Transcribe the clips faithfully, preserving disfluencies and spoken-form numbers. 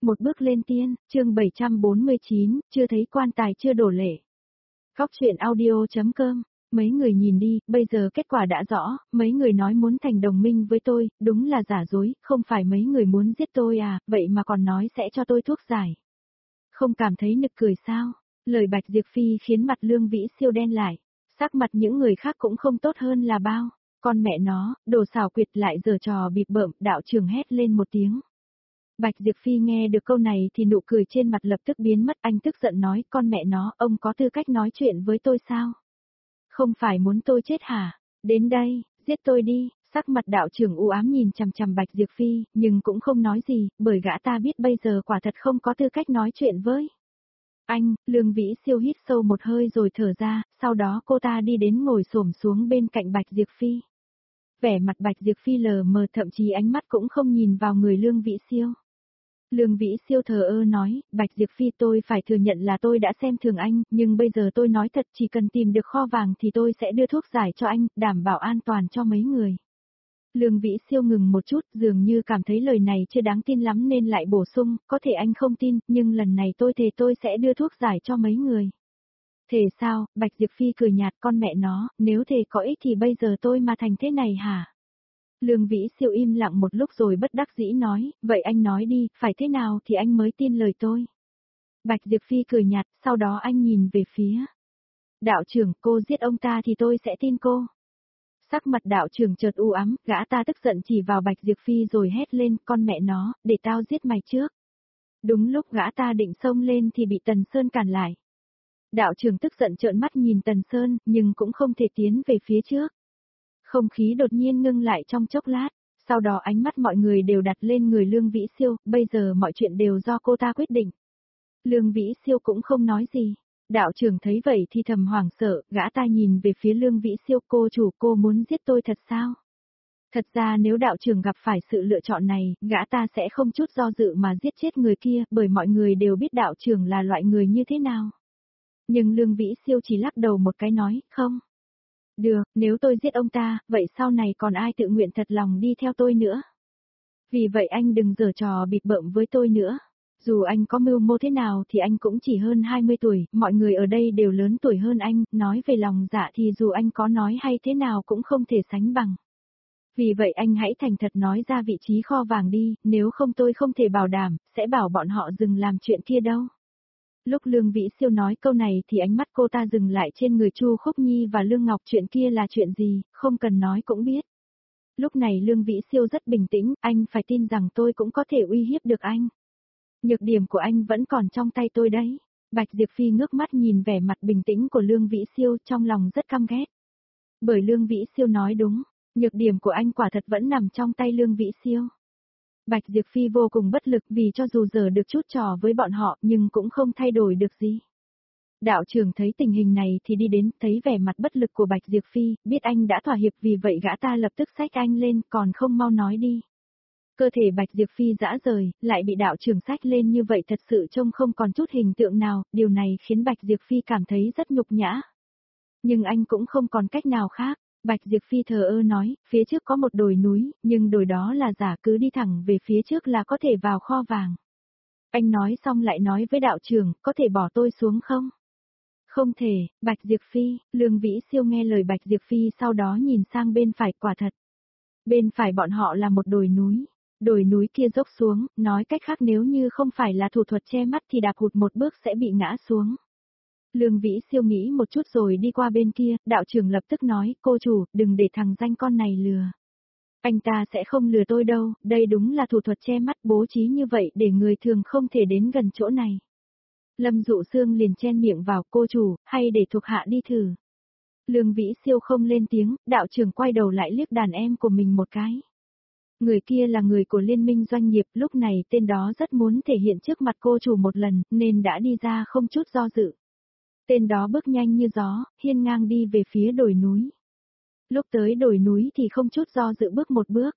Một bước lên tiên, chương bảy trăm bốn mươi chín, chưa thấy quan tài chưa đổ lệ. Góc truyện audio.com, mấy người nhìn đi, bây giờ kết quả đã rõ, mấy người nói muốn thành đồng minh với tôi, đúng là giả dối, không phải mấy người muốn giết tôi à, vậy mà còn nói sẽ cho tôi thuốc giải. Không cảm thấy nực cười sao? Lời Bạch Diệp Phi khiến mặt Lương Vĩ Siêu đen lại, sắc mặt những người khác cũng không tốt hơn là bao, con mẹ nó, đồ xảo quyệt lại giở trò bịp bợm, đạo trưởng hét lên một tiếng. Bạch Diệp Phi nghe được câu này thì nụ cười trên mặt lập tức biến mất, anh tức giận nói, con mẹ nó, ông có tư cách nói chuyện với tôi sao? Không phải muốn tôi chết hả? Đến đây, giết tôi đi, sắc mặt đạo trưởng u ám nhìn chằm chằm Bạch Diệp Phi, nhưng cũng không nói gì, bởi gã ta biết bây giờ quả thật không có tư cách nói chuyện với. Anh, Lương Vĩ Siêu hít sâu một hơi rồi thở ra, sau đó cô ta đi đến ngồi xổm xuống bên cạnh Bạch Diệp Phi. Vẻ mặt Bạch Diệp Phi lờ mờ, thậm chí ánh mắt cũng không nhìn vào người Lương Vĩ Siêu. Lương Vĩ Siêu thờ ơ nói, Bạch Diệp Phi, tôi phải thừa nhận là tôi đã xem thường anh, nhưng bây giờ tôi nói thật, chỉ cần tìm được kho vàng thì tôi sẽ đưa thuốc giải cho anh, đảm bảo an toàn cho mấy người. Lương Vĩ Siêu ngừng một chút, dường như cảm thấy lời này chưa đáng tin lắm nên lại bổ sung, có thể anh không tin, nhưng lần này tôi thề tôi sẽ đưa thuốc giải cho mấy người. Thề sao? Bạch Diệp Phi cười nhạt, con mẹ nó, nếu thề có ích thì bây giờ tôi mà thành thế này hả? Lương Vĩ Siêu im lặng một lúc rồi bất đắc dĩ nói, vậy anh nói đi, phải thế nào thì anh mới tin lời tôi. Bạch Diệp Phi cười nhạt, sau đó anh nhìn về phía. Đạo trưởng, cô giết ông ta thì tôi sẽ tin cô. Sắc mặt đạo trưởng chợt u ám, gã ta tức giận chỉ vào Bạch Diệp Phi rồi hét lên, con mẹ nó, để tao giết mày trước. Đúng lúc gã ta định xông lên thì bị Tần Sơn cản lại. Đạo trưởng tức giận trợn mắt nhìn Tần Sơn, nhưng cũng không thể tiến về phía trước. Không khí đột nhiên ngưng lại trong chốc lát, sau đó ánh mắt mọi người đều đặt lên người Lương Vĩ Siêu, bây giờ mọi chuyện đều do cô ta quyết định. Lương Vĩ Siêu cũng không nói gì. Đạo trưởng thấy vậy thì thầm hoảng sợ, gã ta nhìn về phía Lương Vĩ Siêu, cô chủ, cô muốn giết tôi thật sao? Thật ra nếu đạo trưởng gặp phải sự lựa chọn này, gã ta sẽ không chút do dự mà giết chết người kia, bởi mọi người đều biết đạo trưởng là loại người như thế nào. Nhưng Lương Vĩ Siêu chỉ lắc đầu một cái nói, không. Được, nếu tôi giết ông ta, vậy sau này còn ai tự nguyện thật lòng đi theo tôi nữa? Vì vậy anh đừng giở trò bịp bợm với tôi nữa. Dù anh có mưu mô thế nào thì anh cũng chỉ hơn hai mươi tuổi, mọi người ở đây đều lớn tuổi hơn anh, nói về lòng dạ thì dù anh có nói hay thế nào cũng không thể sánh bằng. Vì vậy anh hãy thành thật nói ra vị trí kho vàng đi, nếu không tôi không thể bảo đảm, sẽ bảo bọn họ dừng làm chuyện kia đâu. Lúc Lương Vĩ Siêu nói câu này thì ánh mắt cô ta dừng lại trên người Chu Khúc Nhi và Lương Ngọc, chuyện kia là chuyện gì, không cần nói cũng biết. Lúc này Lương Vĩ Siêu rất bình tĩnh, anh phải tin rằng tôi cũng có thể uy hiếp được anh. Nhược điểm của anh vẫn còn trong tay tôi đấy. Bạch Diệp Phi ngước mắt nhìn vẻ mặt bình tĩnh của Lương Vĩ Siêu, trong lòng rất căm ghét. Bởi Lương Vĩ Siêu nói đúng, nhược điểm của anh quả thật vẫn nằm trong tay Lương Vĩ Siêu. Bạch Diệp Phi vô cùng bất lực vì cho dù giờ được chút trò với bọn họ nhưng cũng không thay đổi được gì. Đạo trưởng thấy tình hình này thì đi đến, thấy vẻ mặt bất lực của Bạch Diệp Phi, biết anh đã thỏa hiệp, vì vậy gã ta lập tức xách anh lên, còn không mau nói đi. Cơ thể Bạch Diệp Phi rã rời, lại bị đạo trưởng xách lên như vậy thật sự trông không còn chút hình tượng nào, điều này khiến Bạch Diệp Phi cảm thấy rất nhục nhã. Nhưng anh cũng không còn cách nào khác. Bạch Diệp Phi thờ ơ nói, phía trước có một đồi núi, nhưng đồi đó là giả, cứ đi thẳng về phía trước là có thể vào kho vàng. Anh nói xong lại nói với đạo trưởng, có thể bỏ tôi xuống không? Không thể, Bạch Diệp Phi. Lương Vĩ Siêu nghe lời Bạch Diệp Phi, sau đó nhìn sang bên phải, quả thật. Bên phải bọn họ là một đồi núi. Đồi núi kia dốc xuống, nói cách khác nếu như không phải là thủ thuật che mắt thì đạp hụt một bước sẽ bị ngã xuống. Lương Vĩ Siêu nghĩ một chút rồi đi qua bên kia, đạo trưởng lập tức nói, cô chủ, đừng để thằng danh con này lừa. Anh ta sẽ không lừa tôi đâu, đây đúng là thủ thuật che mắt bố trí như vậy để người thường không thể đến gần chỗ này. Lâm Dụ Sương liền chen miệng vào, cô chủ, hay để thuộc hạ đi thử. Lương Vĩ Siêu không lên tiếng, đạo trưởng quay đầu lại liếc đàn em của mình một cái. Người kia là người của liên minh doanh nghiệp, lúc này tên đó rất muốn thể hiện trước mặt cô chủ một lần, nên đã đi ra không chút do dự. Tên đó bước nhanh như gió, hiên ngang đi về phía đồi núi. Lúc tới đồi núi thì không chút do dự bước một bước.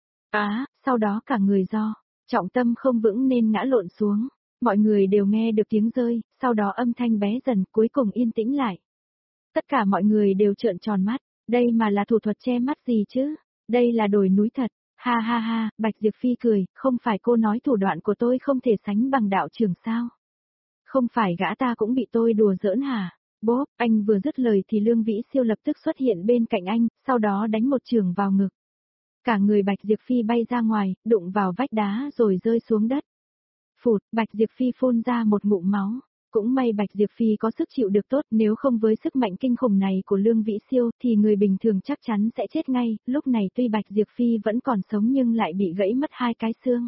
Á, sau đó cả người do, trọng tâm không vững nên ngã lộn xuống. Mọi người đều nghe được tiếng rơi, sau đó âm thanh bé dần, cuối cùng yên tĩnh lại. Tất cả mọi người đều trợn tròn mắt, đây mà là thủ thuật che mắt gì chứ? Đây là đồi núi thật, Ha ha ha, Bạch Diệp Phi cười, không phải cô nói thủ đoạn của tôi không thể sánh bằng đạo trưởng sao? Không phải gã ta cũng bị tôi đùa giỡn hả? Bốp, anh vừa dứt lời thì Lương Vĩ Siêu lập tức xuất hiện bên cạnh anh, sau đó đánh một chưởng vào ngực. Cả người Bạch Diệp Phi bay ra ngoài, đụng vào vách đá rồi rơi xuống đất. Phụt, Bạch Diệp Phi phun ra một ngụm máu. Cũng may Bạch Diệp Phi có sức chịu được tốt, nếu không với sức mạnh kinh khủng này của Lương Vĩ Siêu thì người bình thường chắc chắn sẽ chết ngay, lúc này tuy Bạch Diệp Phi vẫn còn sống nhưng lại bị gãy mất hai cái xương.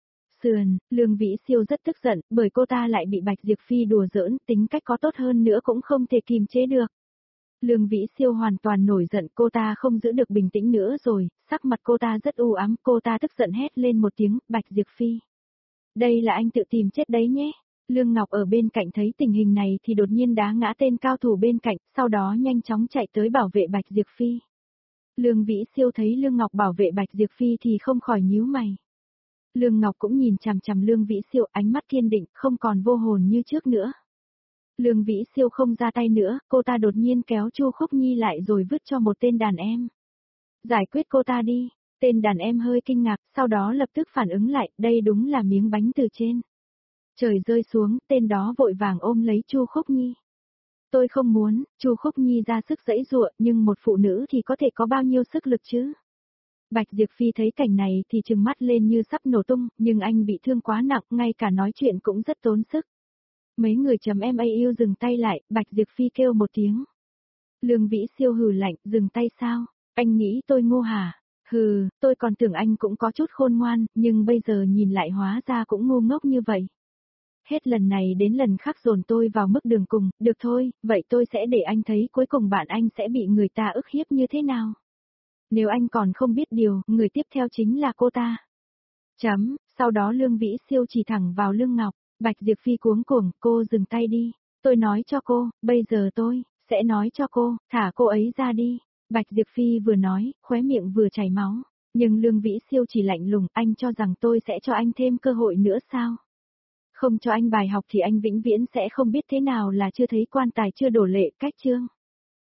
Sườn, Lương Vĩ Siêu rất tức giận, bởi cô ta lại bị Bạch Diệp Phi đùa giỡn, tính cách có tốt hơn nữa cũng không thể kìm chế được. Lương Vĩ Siêu hoàn toàn nổi giận, cô ta không giữ được bình tĩnh nữa rồi, sắc mặt cô ta rất u ám, cô ta tức giận hét lên một tiếng, Bạch Diệp Phi. Đây là anh tự tìm chết đấy nhé. Lương Ngọc ở bên cạnh thấy tình hình này thì đột nhiên đá ngã tên cao thủ bên cạnh, sau đó nhanh chóng chạy tới bảo vệ Bạch Diệp Phi. Lương Vĩ Siêu thấy Lương Ngọc bảo vệ Bạch Diệp Phi thì không khỏi nhíu mày. Lương Ngọc cũng nhìn chằm chằm Lương Vĩ Siêu, ánh mắt kiên định, không còn vô hồn như trước nữa. Lương Vĩ Siêu không ra tay nữa, cô ta đột nhiên kéo Chu Khúc Nhi lại rồi vứt cho một tên đàn em. Giải quyết cô ta đi. Tên đàn em hơi kinh ngạc, sau đó lập tức phản ứng lại, đây đúng là miếng bánh từ trên. Trời rơi xuống, tên đó vội vàng ôm lấy Chu Khúc Nhi. Tôi không muốn, Chu Khúc Nhi ra sức giãy giụa, nhưng một phụ nữ thì có thể có bao nhiêu sức lực chứ? Bạch Diệp Phi thấy cảnh này thì trừng mắt lên như sắp nổ tung, nhưng anh bị thương quá nặng, ngay cả nói chuyện cũng rất tốn sức. Mấy người chấm em a u dừng tay lại, Bạch Diệp Phi kêu một tiếng. Lương Vĩ Siêu hừ lạnh, dừng tay sao? Anh nghĩ tôi ngu hả? Hừ, tôi còn tưởng anh cũng có chút khôn ngoan, nhưng bây giờ nhìn lại hóa ra cũng ngu ngốc như vậy. Hết lần này đến lần khác dồn tôi vào mức đường cùng, được thôi, vậy tôi sẽ để anh thấy cuối cùng bạn anh sẽ bị người ta ức hiếp như thế nào. Nếu anh còn không biết điều, người tiếp theo chính là cô ta. Chấm, sau đó Lương Vĩ Siêu chỉ thẳng vào Lương Ngọc, Bạch Diệp Phi cuống cuồng, cô dừng tay đi, tôi nói cho cô, bây giờ tôi, sẽ nói cho cô, thả cô ấy ra đi. Bạch Diệp Phi vừa nói, khóe miệng vừa chảy máu, nhưng Lương Vĩ Siêu chỉ lạnh lùng, anh cho rằng tôi sẽ cho anh thêm cơ hội nữa sao? Không cho anh bài học thì anh vĩnh viễn sẽ không biết thế nào là chưa thấy quan tài chưa đổ lệ, cách chương.